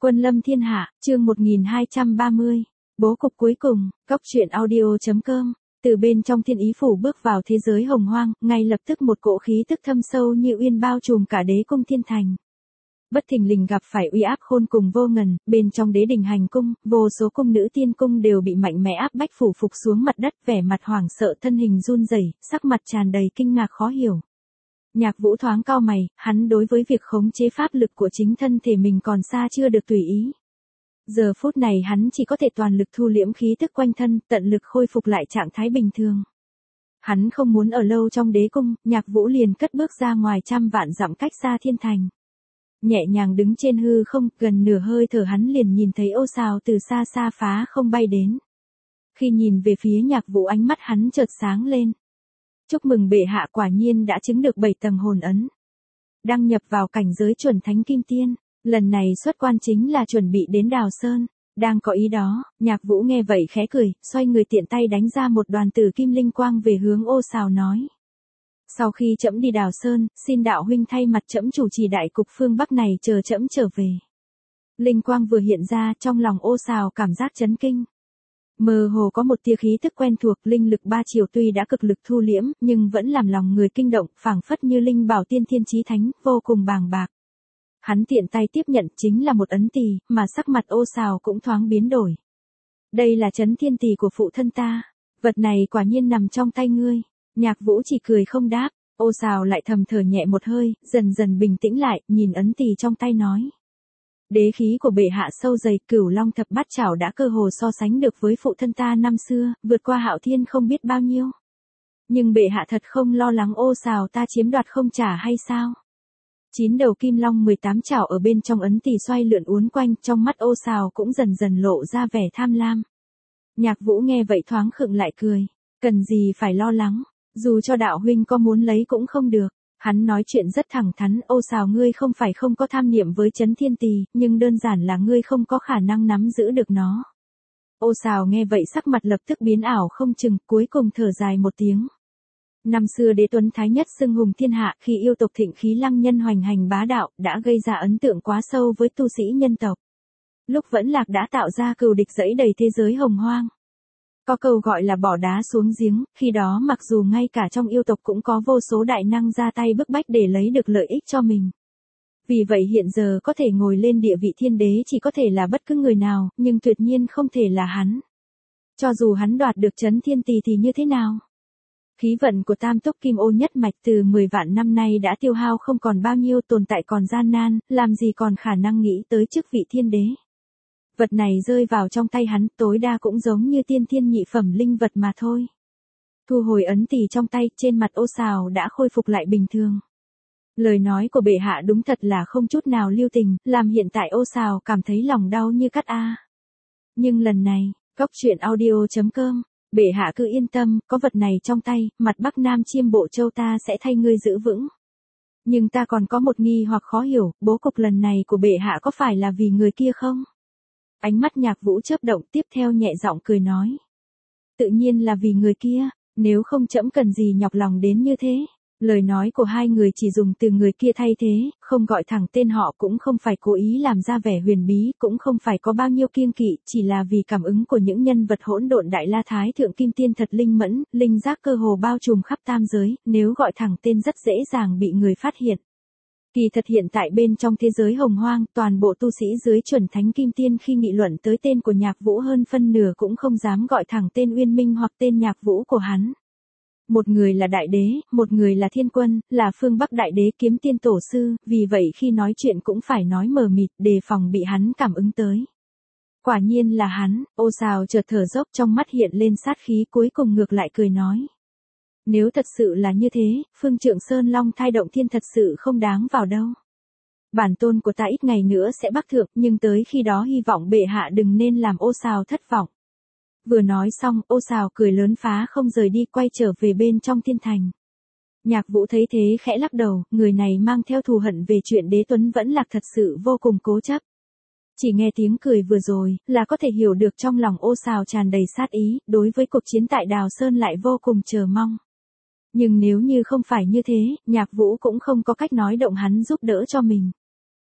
Quân lâm thiên hạ, chương 1230. Bố cục cuối cùng, Cóc truyện audio.com. Từ bên trong thiên ý phủ bước vào thế giới hồng hoang, ngay lập tức một cỗ khí tức thâm sâu như uyên bao trùm cả đế cung thiên thành. Bất thình lình gặp phải uy áp khôn cùng vô ngần, bên trong đế đình hành cung, vô số cung nữ tiên cung đều bị mạnh mẽ áp bách phủ phục xuống mặt đất, vẻ mặt hoảng sợ, thân hình run rẩy, sắc mặt tràn đầy kinh ngạc khó hiểu. Nhạc Vũ thoáng cau mày, hắn đối với việc khống chế pháp lực của chính thân thể mình còn xa chưa được tùy ý. Giờ phút này hắn chỉ có thể toàn lực thu liễm khí tức quanh thân, tận lực khôi phục lại trạng thái bình thường. Hắn không muốn ở lâu trong đế cung, Nhạc Vũ liền cất bước ra ngoài trăm vạn dặm cách xa thiên thành. Nhẹ nhàng đứng trên hư không, gần nửa hơi thở hắn liền nhìn thấy ô sào từ xa xa phá không bay đến. Khi nhìn về phía Nhạc Vũ, ánh mắt hắn chợt sáng lên. Chúc mừng bệ hạ, quả nhiên đã chứng được 7 tầng hồn ấn. Đăng nhập vào cảnh giới chuẩn thánh kim tiên, lần này xuất quan chính là chuẩn bị đến Đào Sơn. Đang có ý đó, Nhạc Vũ nghe vậy khẽ cười, xoay người tiện tay đánh ra một đoàn tử kim linh quang về hướng ô sào nói. Sau khi trẫm đi Đào Sơn, xin đạo huynh thay mặt trẫm chủ trì đại cục phương Bắc này chờ trẫm trở về. Linh quang vừa hiện ra, trong lòng ô sào cảm giác chấn kinh. Mơ hồ có một tia khí tức quen thuộc, linh lực ba chiều tuy đã cực lực thu liễm, nhưng vẫn làm lòng người kinh động, phảng phất như linh bảo tiên thiên chí thánh, vô cùng bàng bạc. Hắn tiện tay tiếp nhận, chính là một ấn tỳ, mà sắc mặt ô sào cũng thoáng biến đổi. Đây là chấn thiên tỳ của phụ thân ta, vật này quả nhiên nằm trong tay ngươi. Nhạc Vũ chỉ cười không đáp, ô sào lại thầm thở nhẹ một hơi, dần dần bình tĩnh lại, nhìn ấn tỳ trong tay nói. Đế khí của bệ hạ sâu dày, Cửu Long thập bát chảo đã cơ hồ so sánh được với phụ thân ta năm xưa, vượt qua Hạo Thiên không biết bao nhiêu. Nhưng bệ hạ thật không lo lắng ô sào ta chiếm đoạt không trả hay sao? 9 đầu kim long 18 chảo ở bên trong ấn tỳ xoay lượn uốn quanh, trong mắt ô sào cũng dần dần lộ ra vẻ tham lam. Nhạc Vũ nghe vậy thoáng khựng lại cười, cần gì phải lo lắng, dù cho đạo huynh có muốn lấy cũng không được. Hắn nói chuyện rất thẳng thắn, ô sào ngươi không phải không có tham niệm với chấn thiên tỳ, nhưng đơn giản là ngươi không có khả năng nắm giữ được nó. Ô sào nghe vậy sắc mặt lập tức biến ảo không chừng, cuối cùng thở dài một tiếng. Năm xưa đế tuấn thái nhất xưng hùng thiên hạ, khi yêu tộc thịnh khí lăng nhân hoành hành bá đạo, đã gây ra ấn tượng quá sâu với tu sĩ nhân tộc. Lúc vẫn lạc đã tạo ra cừu địch dẫy đầy thế giới hồng hoang. Có câu gọi là bỏ đá xuống giếng, khi đó mặc dù ngay cả trong yêu tộc cũng có vô số đại năng ra tay bức bách để lấy được lợi ích cho mình. Vì vậy hiện giờ có thể ngồi lên địa vị thiên đế chỉ có thể là bất cứ người nào, nhưng tuyệt nhiên không thể là hắn. Cho dù hắn đoạt được chấn thiên tỳ thì như thế nào? Khí vận của tam túc kim ô nhất mạch từ 10 vạn năm nay đã tiêu hao không còn bao nhiêu, tồn tại còn gian nan, làm gì còn khả năng nghĩ tới chức vị thiên đế. Vật này rơi vào trong tay hắn, tối đa cũng giống như tiên thiên nhị phẩm linh vật mà thôi. Thu hồi ấn tỳ trong tay, trên mặt ô sào đã khôi phục lại bình thường. Lời nói của bệ hạ đúng thật là không chút nào lưu tình, làm hiện tại ô sào cảm thấy lòng đau như cắt a. Nhưng lần này, Cóc truyện audio.com, bệ hạ cứ yên tâm, có vật này trong tay, mặt Bắc Nam Chiêm Bộ Châu ta sẽ thay ngươi giữ vững. Nhưng ta còn có một nghi hoặc khó hiểu, bố cục lần này của bệ hạ có phải là vì người kia không? Ánh mắt Nhạc Vũ chớp động, tiếp theo nhẹ giọng cười nói. Tự nhiên là vì người kia, nếu không trẫm cần gì nhọc lòng đến như thế. Lời nói của hai người chỉ dùng từ người kia thay thế, không gọi thẳng tên họ, cũng không phải cố ý làm ra vẻ huyền bí, cũng không phải có bao nhiêu kiêng kỵ, chỉ là vì cảm ứng của những nhân vật hỗn độn đại la thái thượng kim tiên thật linh mẫn, linh giác cơ hồ bao trùm khắp tam giới, nếu gọi thẳng tên rất dễ dàng bị người phát hiện. Kỳ thật hiện tại bên trong thế giới hồng hoang, toàn bộ tu sĩ dưới chuẩn thánh kim tiên khi nghị luận tới tên của Nhạc Vũ hơn phân nửa cũng không dám gọi thẳng tên Uyên Minh hoặc tên Nhạc Vũ của hắn. Một người là đại đế, một người là thiên quân, là phương Bắc đại đế kiếm tiên tổ sư, vì vậy khi nói chuyện cũng phải nói mờ mịt, đề phòng bị hắn cảm ứng tới. Quả nhiên là hắn, ô sào chợt thở dốc, trong mắt hiện lên sát khí, cuối cùng ngược lại cười nói. Nếu thật sự là như thế, Phương Trượng Sơn Long thai động thiên thật sự không đáng vào đâu. Bản tôn của ta ít ngày nữa sẽ bắc thượng, nhưng tới khi đó hy vọng bệ hạ đừng nên làm ô sào thất vọng. Vừa nói xong, ô sào cười lớn phá không rời đi, quay trở về bên trong thiên thành. Nhạc Vũ thấy thế khẽ lắc đầu, người này mang theo thù hận về chuyện đế tuấn vẫn lạc thật sự vô cùng cố chấp. Chỉ nghe tiếng cười vừa rồi, là có thể hiểu được trong lòng ô sào tràn đầy sát ý, đối với cuộc chiến tại Đào Sơn lại vô cùng chờ mong. Nhưng nếu như không phải như thế, Nhạc Vũ cũng không có cách nói động hắn giúp đỡ cho mình.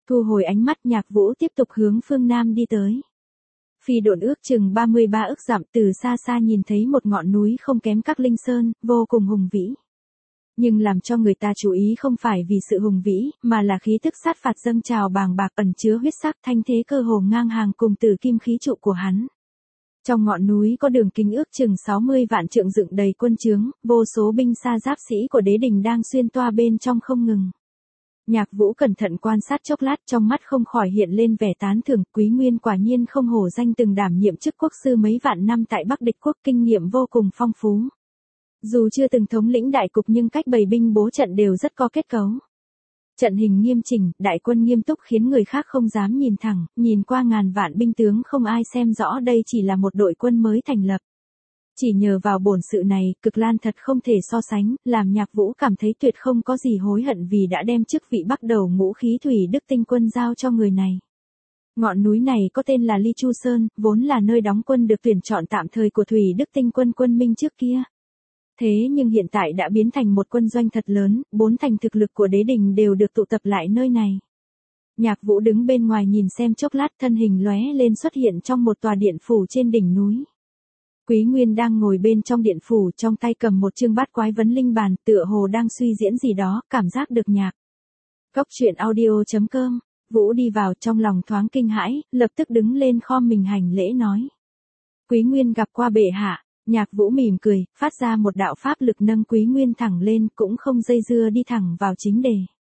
Thu hồi ánh mắt, Nhạc Vũ tiếp tục hướng phương Nam đi tới. Phi độn ước chừng 33 ức dặm, từ xa xa nhìn thấy một ngọn núi không kém các linh sơn, vô cùng hùng vĩ. Nhưng làm cho người ta chú ý không phải vì sự hùng vĩ, mà là khí tức sát phạt dâng trào bàng bạc ẩn chứa huyết sắc, thanh thế cơ hồ ngang hàng cùng tử kim khí trụ của hắn. Trong ngọn núi có đường kính ước chừng 60 vạn trượng dựng đầy quân trướng, vô số binh xa giáp sĩ của đế đình đang xuyên toa bên trong không ngừng. Nhạc Vũ cẩn thận quan sát chốc lát, trong mắt không khỏi hiện lên vẻ tán thưởng, Quý Nguyên quả nhiên không hổ danh từng đảm nhiệm chức quốc sư mấy vạn năm tại Bắc Địch quốc, kinh nghiệm vô cùng phong phú. Dù chưa từng thống lĩnh đại cục nhưng cách bày binh bố trận đều rất có kết cấu. Trận hình nghiêm chỉnh, đại quân nghiêm túc khiến người khác không dám nhìn thẳng, nhìn qua ngàn vạn binh tướng không ai xem rõ đây chỉ là một đội quân mới thành lập. Chỉ nhờ vào bổn sự này, Cực Lan thật không thể so sánh, làm Nhạc Vũ cảm thấy tuyệt không có gì hối hận vì đã đem chức vị bắt đầu ngũ khí thủy đức tinh quân giao cho người này. Ngọn núi này có tên là Ly Chu Sơn, vốn là nơi đóng quân được tuyển chọn tạm thời của thủy đức tinh quân quân Minh trước kia. Thế nhưng hiện tại đã biến thành một quân doanh thật lớn, 4 thành thực lực của đế đình đều được tụ tập lại nơi này. Nhạc Vũ đứng bên ngoài nhìn xem chốc lát, thân hình lóe lên xuất hiện trong một tòa điện phủ trên đỉnh núi. Quý Nguyên đang ngồi bên trong điện phủ, trong tay cầm một chương bát quái vấn linh bàn, tựa hồ đang suy diễn gì đó, cảm giác được nhạc. Cốc truyện audio.com, Vũ đi vào trong lòng thoáng kinh hãi, lập tức đứng lên khom mình hành lễ nói. Quý Nguyên gặp qua bệ hạ. Nhạc Vũ mỉm cười, phát ra một đạo pháp lực nâng Quý Nguyên thẳng lên, cũng không dây dưa đi thẳng vào chính đề.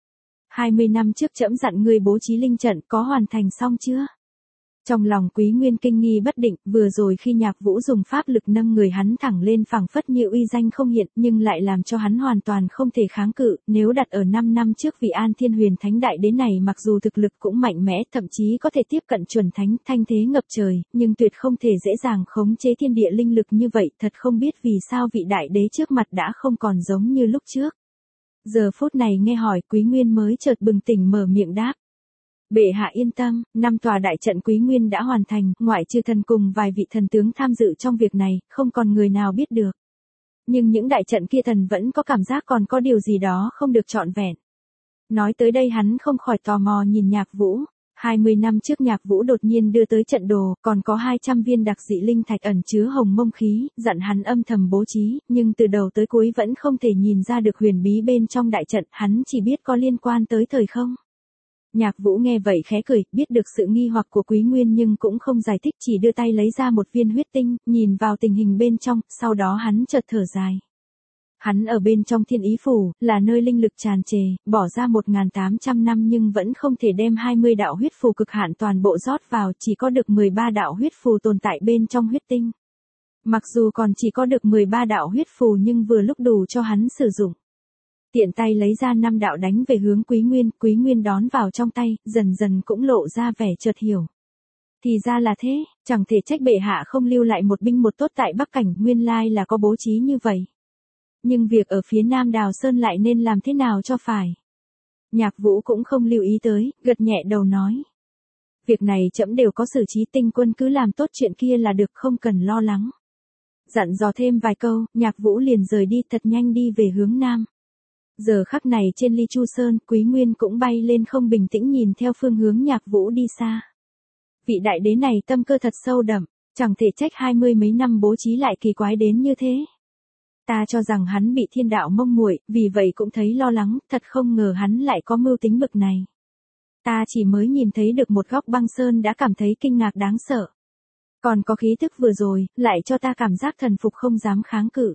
20 năm trước trẫm dặn ngươi bố trí linh trận, có hoàn thành xong chưa? Trong lòng Quý Nguyên kinh nghi bất định, vừa rồi khi Nhạc Vũ dùng pháp lực nâng người hắn thẳng lên phảng phất như uy danh không hiện, nhưng lại làm cho hắn hoàn toàn không thể kháng cự, nếu đặt ở 5 năm trước vị An Thiên Huyền Thánh Đại Đế này mặc dù thực lực cũng mạnh mẽ, thậm chí có thể tiếp cận chuẩn thánh, thanh thế ngập trời, nhưng tuyệt không thể dễ dàng khống chế thiên địa linh lực như vậy, thật không biết vì sao vị đại đế trước mặt đã không còn giống như lúc trước. Giờ phút này nghe hỏi, Quý Nguyên mới chợt bừng tỉnh mở miệng đáp. Bệ hạ yên tâm, 5 tòa đại trận Quý Nguyên đã hoàn thành, ngoại trừ thần cùng vài vị thần tướng tham dự trong việc này, không còn người nào biết được. Nhưng những đại trận kia thần vẫn có cảm giác còn có điều gì đó không được trọn vẹn. Nói tới đây hắn không khỏi tò mò nhìn Nhạc Vũ. 20 năm trước Nhạc Vũ đột nhiên đưa tới trận đồ, còn có 200 viên đặc dị linh thạch ẩn chứa hồng mông khí, dặn hắn âm thầm bố trí, nhưng từ đầu tới cuối vẫn không thể nhìn ra được huyền bí bên trong đại trận, hắn chỉ biết có liên quan tới thời không. Nhạc Vũ nghe vậy khẽ cười, biết được sự nghi hoặc của Quý Nguyên nhưng cũng không giải thích, chỉ đưa tay lấy ra một viên huyết tinh, nhìn vào tình hình bên trong, sau đó hắn chợt thở dài. Hắn ở bên trong Thiên Ý Phủ, là nơi linh lực tràn trề, bỏ ra 1.800 năm nhưng vẫn không thể đem 20 đạo huyết phù cực hạn toàn bộ rót vào, chỉ có được 13 đạo huyết phù tồn tại bên trong huyết tinh. Mặc dù còn chỉ có được 13 đạo huyết phù nhưng vừa lúc đủ cho hắn sử dụng. Tiện tay lấy ra 5 đạo đánh về hướng Quý Nguyên đón vào trong tay, dần dần cũng lộ ra vẻ chợt hiểu. Thì ra là thế, chẳng thể trách bệ hạ không lưu lại một binh một tốt tại Bắc Cảnh, nguyên lai là có bố trí như vậy. Nhưng việc ở phía Nam Đào Sơn lại nên làm thế nào cho phải? Nhạc Vũ cũng không lưu ý tới, gật nhẹ đầu nói. Việc này trẫm đều có xử trí, tinh quân cứ làm tốt chuyện kia là được, không cần lo lắng. Dặn dò thêm vài câu, Nhạc Vũ liền rời đi thật nhanh đi về hướng Nam. Giờ khắc này trên Ly Chu Sơn, Quý Nguyên cũng bay lên không bình tĩnh nhìn theo phương hướng Nhạc Vũ đi xa. Vị đại đế này tâm cơ thật sâu đậm, chẳng thể trách 20 mấy năm bố trí lại kỳ quái đến như thế. Ta cho rằng hắn bị thiên đạo mông muội, vì vậy cũng thấy lo lắng, thật không ngờ hắn lại có mưu tính bực này. Ta chỉ mới nhìn thấy được một góc băng sơn đã cảm thấy kinh ngạc đáng sợ. Còn có khí thức vừa rồi, lại cho ta cảm giác thần phục không dám kháng cự.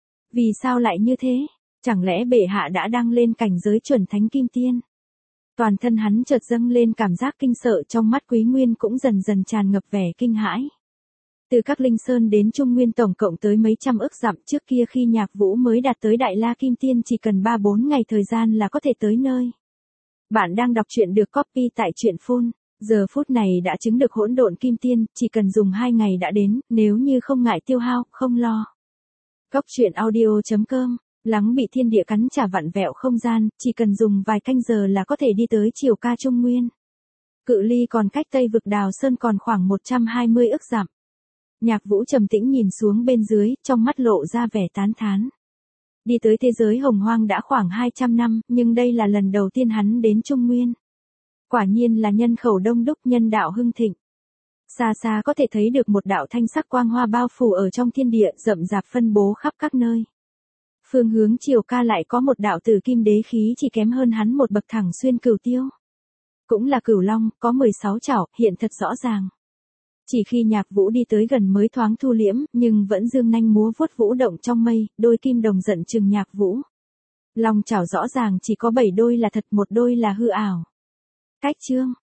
Vì sao lại như thế? Chẳng lẽ bệ hạ đã đăng lên cảnh giới chuẩn thánh kim tiên? Toàn thân hắn chợt dâng lên cảm giác kinh sợ, trong mắt Quý Nguyên cũng dần dần tràn ngập vẻ kinh hãi. Từ các linh sơn đến Trung Nguyên tổng cộng tới mấy trăm ức dặm, trước kia khi Nhạc Vũ mới đạt tới Đại La Kim Tiên chỉ cần 3-4 ngày thời gian là có thể tới nơi. Bạn đang đọc truyện được copy tại truyện Phun, giờ phút này đã chứng được hỗn độn Kim Tiên, chỉ cần dùng 2 ngày đã đến, nếu như không ngại tiêu hao, không lo. Cốc truyện audio.com, lắng bị thiên địa cắn trả vặn vẹo không gian, chỉ cần dùng vài canh giờ là có thể đi tới Triều Ca Trung Nguyên. Cự ly còn cách Tây vực Đào Sơn còn khoảng 120 ức dặm. Nhạc Vũ trầm tĩnh nhìn xuống bên dưới, trong mắt lộ ra vẻ tán thán. Đi tới thế giới hồng hoang đã khoảng 200 năm, nhưng đây là lần đầu tiên hắn đến Trung Nguyên. Quả nhiên là nhân khẩu đông đúc, nhân đạo hưng thịnh. Xa xa có thể thấy được một đạo thanh sắc quang hoa bao phủ ở trong thiên địa, rậm rạp phân bố khắp các nơi. Phương hướng chiều ca lại có một đạo tử kim đế khí chỉ kém hơn hắn một bậc thẳng xuyên Cửu Tiêu. Cũng là Cửu Long, có 16 chảo, hiện thật rõ ràng. Chỉ khi Nhạc Vũ đi tới gần mới thoáng thu liễm, nhưng vẫn dương nanh múa vuốt vũ động trong mây, đôi kim đồng giận chừng Nhạc Vũ. Long chảo rõ ràng chỉ có 7 đôi là thật, một đôi là hư ảo. Cách chương